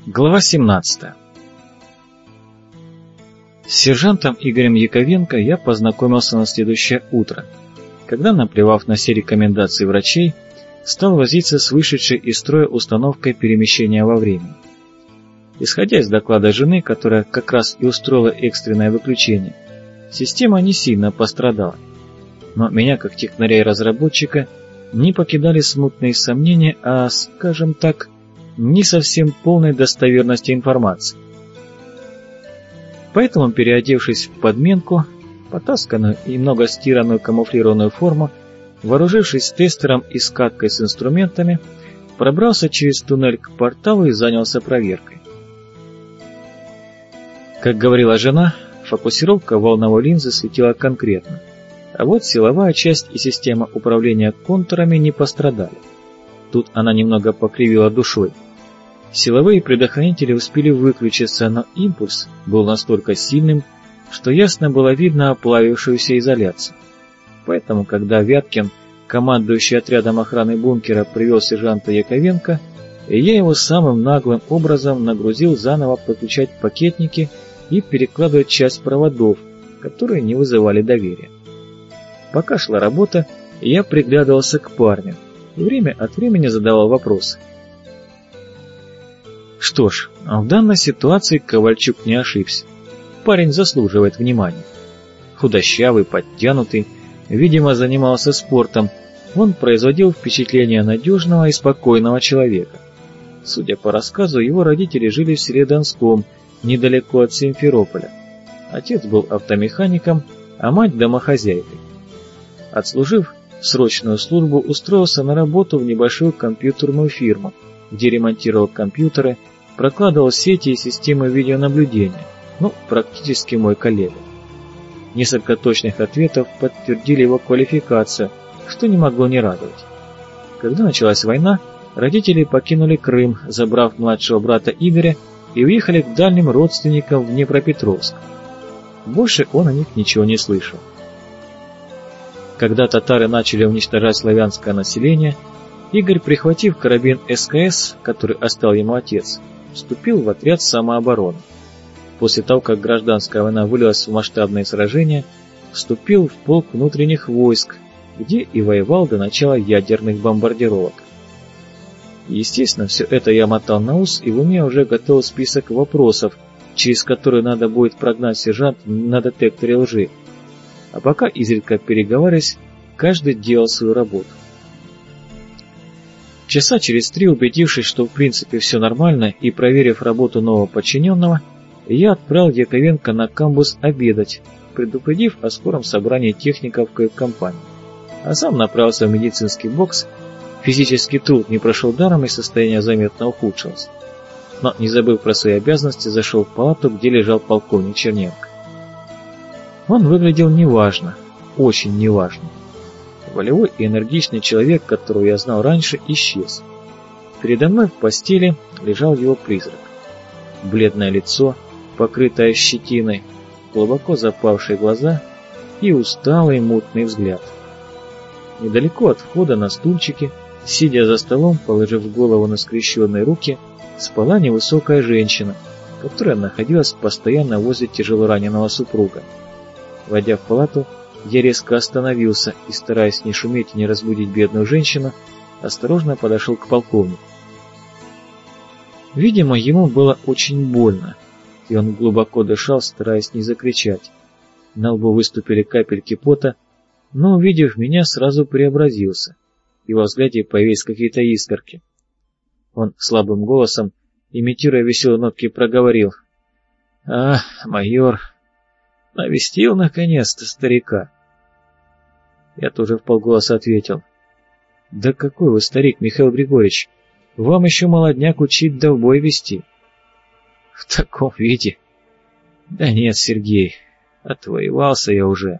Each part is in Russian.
Глава 17. С сержантом Игорем Яковенко я познакомился на следующее утро, когда, наплевав на все рекомендации врачей, стал возиться с вышедшей из строя установкой перемещения во времени. Исходя из доклада жены, которая как раз и устроила экстренное выключение, система не сильно пострадала, но меня, как технаря и разработчика, не покидали смутные сомнения о, скажем так, не совсем полной достоверности информации. Поэтому, переодевшись в подменку, потасканную и много стиранную камуфлированную форму, вооружившись тестером и скаткой с инструментами, пробрался через туннель к порталу и занялся проверкой. Как говорила жена, фокусировка волновой линзы светила конкретно, а вот силовая часть и система управления контурами не пострадали. Тут она немного покривила душой. Силовые предохранители успели выключиться, но импульс был настолько сильным, что ясно было видно оплавившуюся изоляцию. Поэтому, когда Вяткин, командующий отрядом охраны бункера, привел сержанта Яковенко, я его самым наглым образом нагрузил заново подключать пакетники и перекладывать часть проводов, которые не вызывали доверия. Пока шла работа, я приглядывался к парню и время от времени задавал вопросы. Что ж, в данной ситуации Ковальчук не ошибся. Парень заслуживает внимания. Худощавый, подтянутый, видимо, занимался спортом, он производил впечатление надежного и спокойного человека. Судя по рассказу, его родители жили в селе Донском, недалеко от Симферополя. Отец был автомехаником, а мать домохозяйкой. Отслужив срочную службу, устроился на работу в небольшую компьютерную фирму, где ремонтировал компьютеры, прокладывал сети и системы видеонаблюдения, практически мой коллега. Несколько точных ответов подтвердили его квалификацию, что не могло не радовать. Когда началась война, родители покинули Крым, забрав младшего брата Игоря, и уехали к дальним родственникам в Днепропетровск. Больше он о них ничего не слышал. Когда татары начали уничтожать славянское население, Игорь, прихватив карабин СКС, который оставил ему отец, вступил в отряд самообороны. После того, как гражданская война вылилась в масштабные сражения, вступил в полк внутренних войск, где и воевал до начала ядерных бомбардировок. Естественно, все это я мотал на ус и в уме уже готовил список вопросов, через которые надо будет прогнать сержанта на детекторе лжи. А пока, изредка переговариваясь, каждый делал свою работу. Часа через 3, убедившись, что в принципе все нормально, и проверив работу нового подчиненного, я отправил Яковенко на камбус обедать, предупредив о скором собрании техников кают-компании, а сам направился в медицинский бокс. Физический труд не прошел даром и состояние заметно ухудшилось. Но, не забыв про свои обязанности, зашел в палату, где лежал полковник Черненко. Он выглядел неважно, очень неважно. Волевой и энергичный человек, которого я знал раньше, исчез. Передо мной в постели лежал его призрак. Бледное лицо, покрытое щетиной, глубоко запавшие глаза и усталый мутный взгляд. Недалеко от входа на стульчике, сидя за столом, положив голову на скрещенные руки, спала невысокая женщина, которая находилась постоянно возле тяжелораненого супруга. Войдя в палату, я резко остановился и, стараясь не шуметь и не разбудить бедную женщину, осторожно подошел к полковнику. Видимо, ему было очень больно, и он глубоко дышал, стараясь не закричать. На лбу выступили капельки пота, но, увидев меня, сразу преобразился, и во взгляде появились какие-то искорки. Он слабым голосом, имитируя веселые нотки, проговорил: майор, навестил наконец-то старика». Я тоже вполголоса ответил: «Да какой вы старик, Михаил Григорьевич, вам еще молодняк учить да в бой вести». «В таком виде? Да нет, Сергей, отвоевался я уже».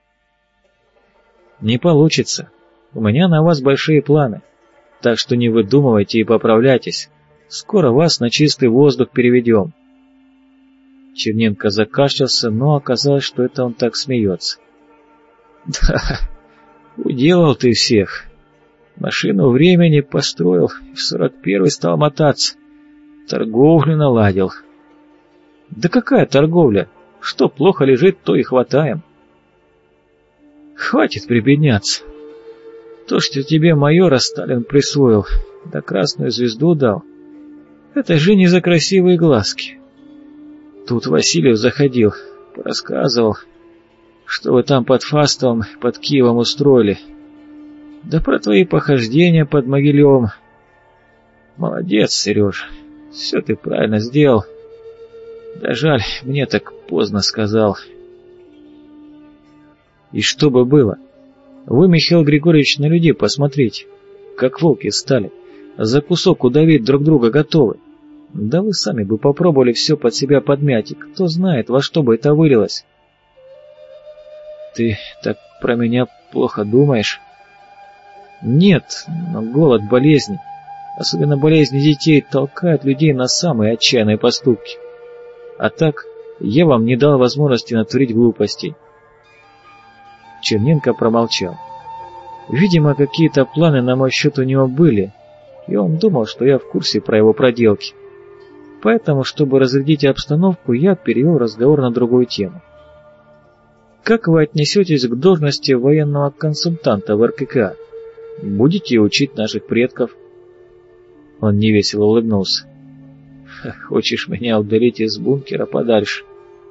«Не получится. У меня на вас большие планы, так что не выдумывайте и поправляйтесь. Скоро вас на чистый воздух переведем». Черненко закашлялся, но оказалось, что это он так смеется. «Да, уделал ты всех. Машину времени построил, и в 41-й стал мотаться. Торговлю наладил. Да какая торговля? Что плохо лежит, то и хватаем. Хватит прибедняться. То, что тебе майора Сталин присвоил, да красную звезду дал, это же не за красивые глазки. Тут Васильев заходил, рассказывал, что вы там под Фастовым, под Киевом устроили. Да про твои похождения под Могилевым. Молодец, Сережа, все ты правильно сделал. Да жаль, мне так поздно сказал. И что бы было? Вы, Михаил Григорьевич, на людей посмотрите, как волки стали, за кусок удавить друг друга готовы. Да вы сами бы попробовали все под себя подмять, и кто знает, во что бы это вылилось. Ты так про меня плохо думаешь? Нет, но голод, болезни, особенно болезни детей, толкают людей на самые отчаянные поступки. А так, я вам не дал возможности натворить глупостей. Черненко промолчал. Видимо, какие-то планы на мой счет у него были, и он думал, что я в курсе про его проделки. Поэтому, чтобы разрядить обстановку, я перевел разговор на другую тему. Как вы отнесетесь к должности военного консультанта в РККА? Будете учить наших предков? Он невесело улыбнулся. Хочешь меня удалить из бункера подальше?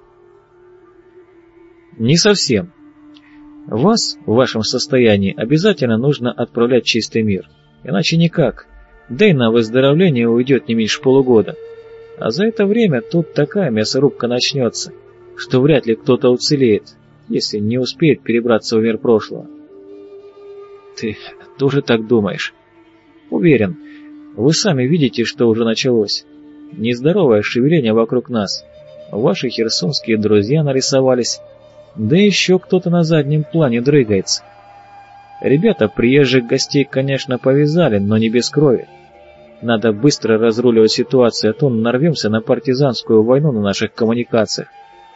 Не совсем. Вас в вашем состоянии обязательно нужно отправлять в чистый мир. Иначе никак. Да и на выздоровление уйдет не меньше полугода. А за это время тут такая мясорубка начнется, что вряд ли кто-то уцелеет, если не успеет перебраться в мир прошлого. Ты тоже так думаешь? Уверен, вы сами видите, что уже началось. Нездоровое шевеление вокруг нас. Ваши херсонские друзья нарисовались, да еще кто-то на заднем плане дрыгается. Ребята приезжих гостей, конечно, повязали, но не без крови. Надо быстро разруливать ситуацию, а то нарвемся на партизанскую войну на наших коммуникациях.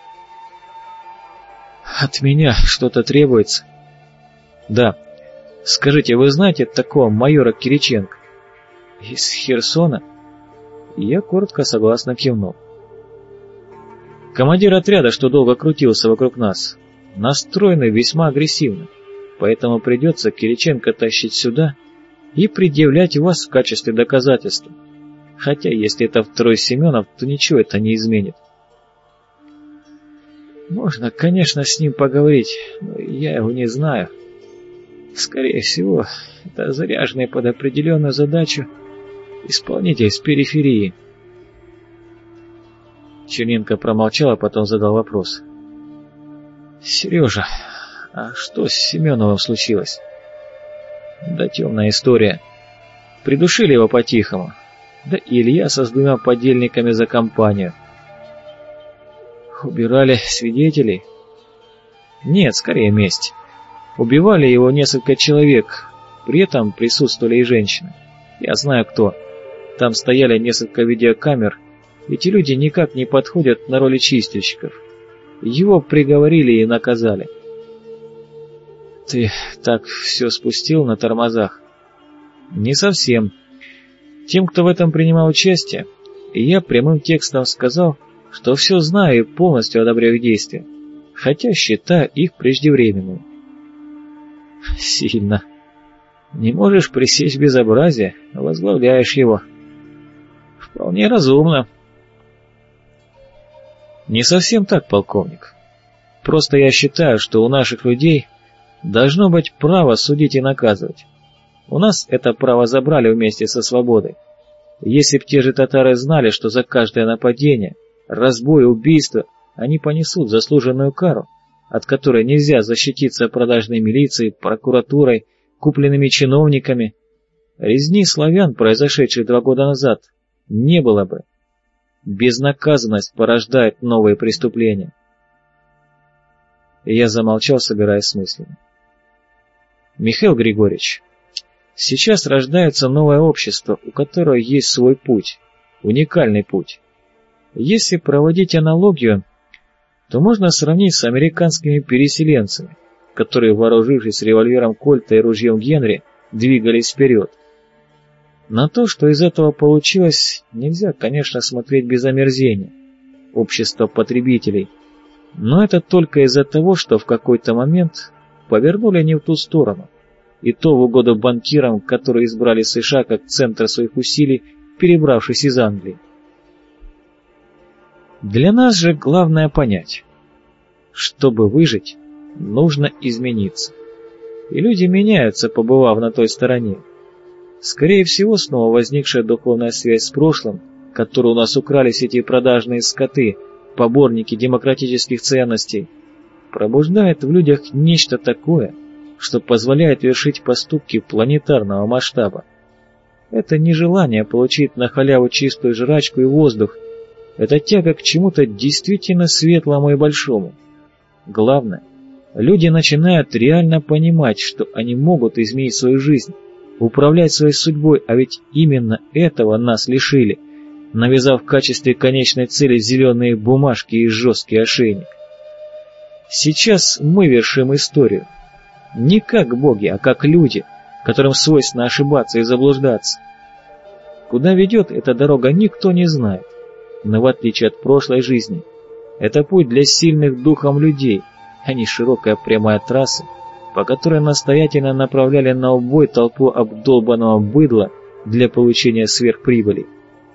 От меня что-то требуется? Да. Скажите, вы знаете такого майора Кириченко? Из Херсона? Я коротко согласно кивнул. Командир отряда, что долго крутился вокруг нас, настроенный весьма агрессивно, поэтому придется Кириченко тащить сюда и предъявлять вас в качестве доказательства. Хотя, если это второй Семенов, то ничего это не изменит. Можно, конечно, с ним поговорить, но я его не знаю. Скорее всего, это заряженный под определенную задачу исполнитель с периферии. Черненко промолчал, а потом задал вопрос. Сережа, а что с Семеновым случилось? Да темная история. Придушили его по-тихому. Да Илья со 2 подельниками за компанию. Убирали свидетелей? Нет, скорее месть. Убивали его несколько человек, при этом присутствовали и женщины. Я знаю кто. Там стояли несколько видеокамер, эти люди никак не подходят на роли чистильщиков. Его приговорили и наказали. Ты так все спустил на тормозах? Не совсем. Тем, кто в этом принимал участие, я прямым текстом сказал, что все знаю и полностью одобряю их действия, хотя считаю их преждевременными. Сильно. Не можешь пресечь безобразие, возглавляешь его. Вполне разумно. Не совсем так, полковник. Просто я считаю, что у наших людей должно быть право судить и наказывать. У нас это право забрали вместе со свободой. Если б те же татары знали, что за каждое нападение, разбой, убийство они понесут заслуженную кару, от которой нельзя защититься продажной милицией, прокуратурой, купленными чиновниками, резни славян, произошедшей 2 года назад, не было бы. Безнаказанность порождает новые преступления. И я замолчал, собираясь с мыслями. Михаил Григорьевич, сейчас рождается новое общество, у которого есть свой путь, уникальный путь. Если проводить аналогию, то можно сравнить с американскими переселенцами, которые, вооружившись револьвером Кольта и ружьем Генри, двигались вперед. На то, что из этого получилось, нельзя, конечно, смотреть без омерзения. Общество потребителей. Но это только из-за того, что в какой-то момент повернули не в ту сторону. И то в угоду банкирам, которые избрали США как центр своих усилий, перебравшись из Англии. Для нас же главное понять, чтобы выжить, нужно измениться. И люди меняются, побывав на той стороне. Скорее всего, снова возникшая духовная связь с прошлым, которую у нас украли эти продажные скоты, поборники демократических ценностей, пробуждает в людях нечто такое, что позволяет вершить поступки планетарного масштаба. Это не желание получить на халяву чистую жрачку и воздух, это тяга к чему-то действительно светлому и большому. Главное, люди начинают реально понимать, что они могут изменить свою жизнь, управлять своей судьбой, а ведь именно этого нас лишили, навязав в качестве конечной цели зеленые бумажки и жесткий ошейник. Сейчас мы вершим историю. Не как боги, а как люди, которым свойственно ошибаться и заблуждаться. Куда ведет эта дорога, никто не знает. Но в отличие от прошлой жизни, это путь для сильных духом людей, а не широкая прямая трасса, по которой настоятельно направляли на убой толпу обдолбанного быдла для получения сверхприбыли.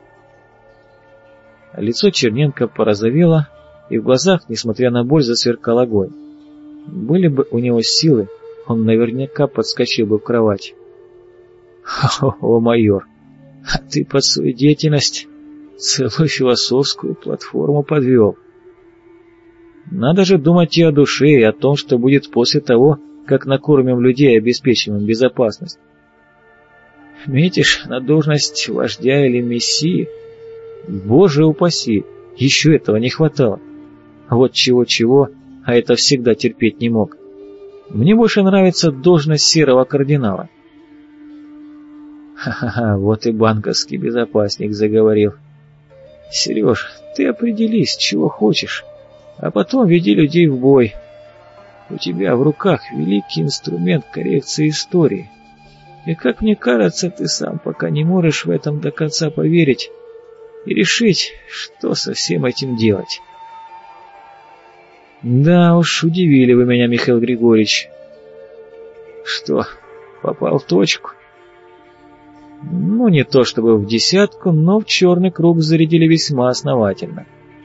Лицо Черненко порозовело, и в глазах, несмотря на боль, засверкал огонь. Были бы у него силы, он наверняка подскочил бы в кровать. О, майор, а ты под свою деятельность целую философскую платформу подвел. Надо же думать и о душе, и о том, что будет после того, как накормим людей и обеспечим им безопасность. Метишь на должность вождя или мессии? Боже упаси, еще этого не хватало. Вот чего-чего, а это всегда терпеть не мог. Мне больше нравится должность серого кардинала. Ха-ха-ха, вот и банковский безопасник заговорил. Сереж, ты определись, чего хочешь, а потом веди людей в бой. У тебя в руках великий инструмент коррекции истории. И, как мне кажется, ты сам пока не можешь в этом до конца поверить и решить, что со всем этим делать. Да уж, удивили вы меня, Михаил Григорьевич. Что, попал в точку? Ну, не то чтобы в десятку, но в черный круг зарядили весьма основательно.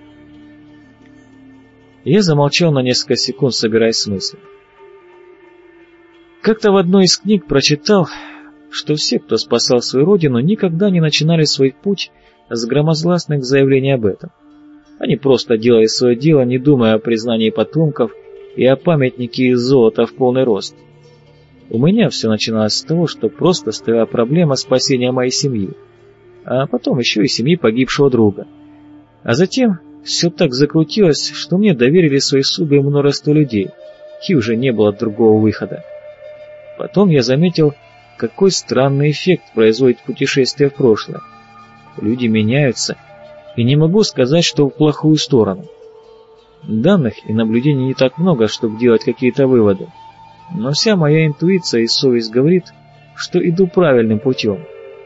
Я замолчал на несколько секунд, собираясь с мыслями. Как-то в одной из книг прочитал, что все, кто спасал свою родину, никогда не начинали свой путь с громогласных заявлений об этом. Они просто делали свое дело, не думая о признании потомков и о памятнике из золота в полный рост. У меня все начиналось с того, что просто стояла проблема спасения моей семьи, а потом еще и семьи погибшего друга. А затем все так закрутилось, что мне доверили свои судьбы множество людей, и уже не было другого выхода. Потом я заметил, какой странный эффект производит путешествие в прошлое. Люди меняются, и не могу сказать, что в плохую сторону. Данных и наблюдений не так много, чтобы делать какие-то выводы, но вся моя интуиция и совесть говорит, что иду правильным путем.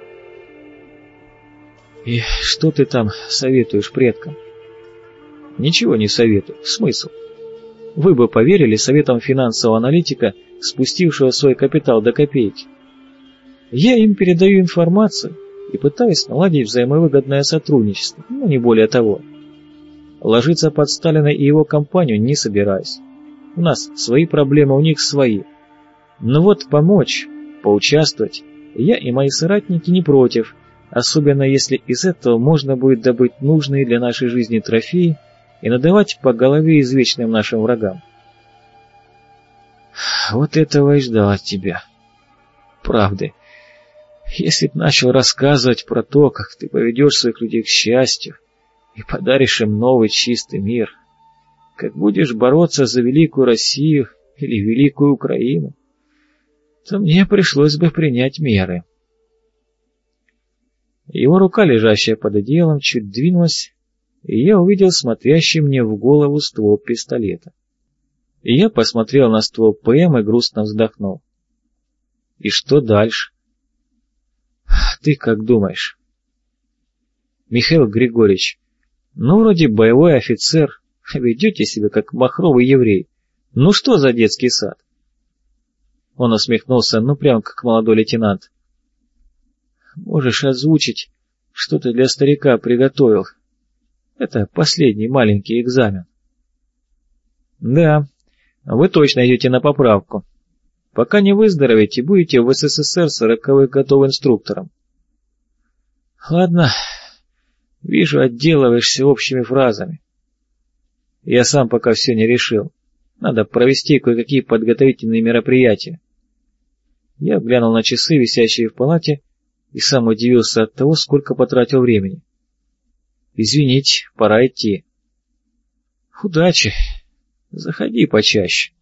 И что ты там советуешь предкам? Ничего не советую. Смысл? Вы бы поверили советам финансового аналитика, спустившего свой капитал до копейки. Я им передаю информацию и пытаюсь наладить взаимовыгодное сотрудничество, но не более того. Ложиться под Сталина и его компанию не собираюсь. У нас свои проблемы, у них свои. Но вот помочь, поучаствовать я и мои соратники не против, особенно если из этого можно будет добыть нужные для нашей жизни трофеи и надавать по голове извечным нашим врагам. Вот этого и ждал от тебя. Правды. Если б начал рассказывать про то, как ты поведешь своих людей к счастью и подаришь им новый чистый мир, как будешь бороться за великую Россию или великую Украину, то мне пришлось бы принять меры. Его рука, лежащая под одеялом, чуть двинулась, и я увидел смотрящий мне в голову ствол пистолета. И я посмотрел на ствол ПМ и грустно вздохнул. И что дальше? А ты как думаешь? Михаил Григорьевич, ну вроде боевой офицер, ведете себя как махровый еврей. Ну что за детский сад? Он усмехнулся, ну прям как молодой лейтенант. Можешь озвучить, что ты для старика приготовил? Это последний маленький экзамен. Да, вы точно идете на поправку. Пока не выздоровеете, будете в СССР 40-х годов инструктором. Ладно, вижу, отделываешься общими фразами. Я сам пока все не решил. Надо провести кое-какие подготовительные мероприятия. Я глянул на часы, висящие в палате, и сам удивился от того, сколько потратил времени. Извините, пора идти. Удачи. Заходи почаще.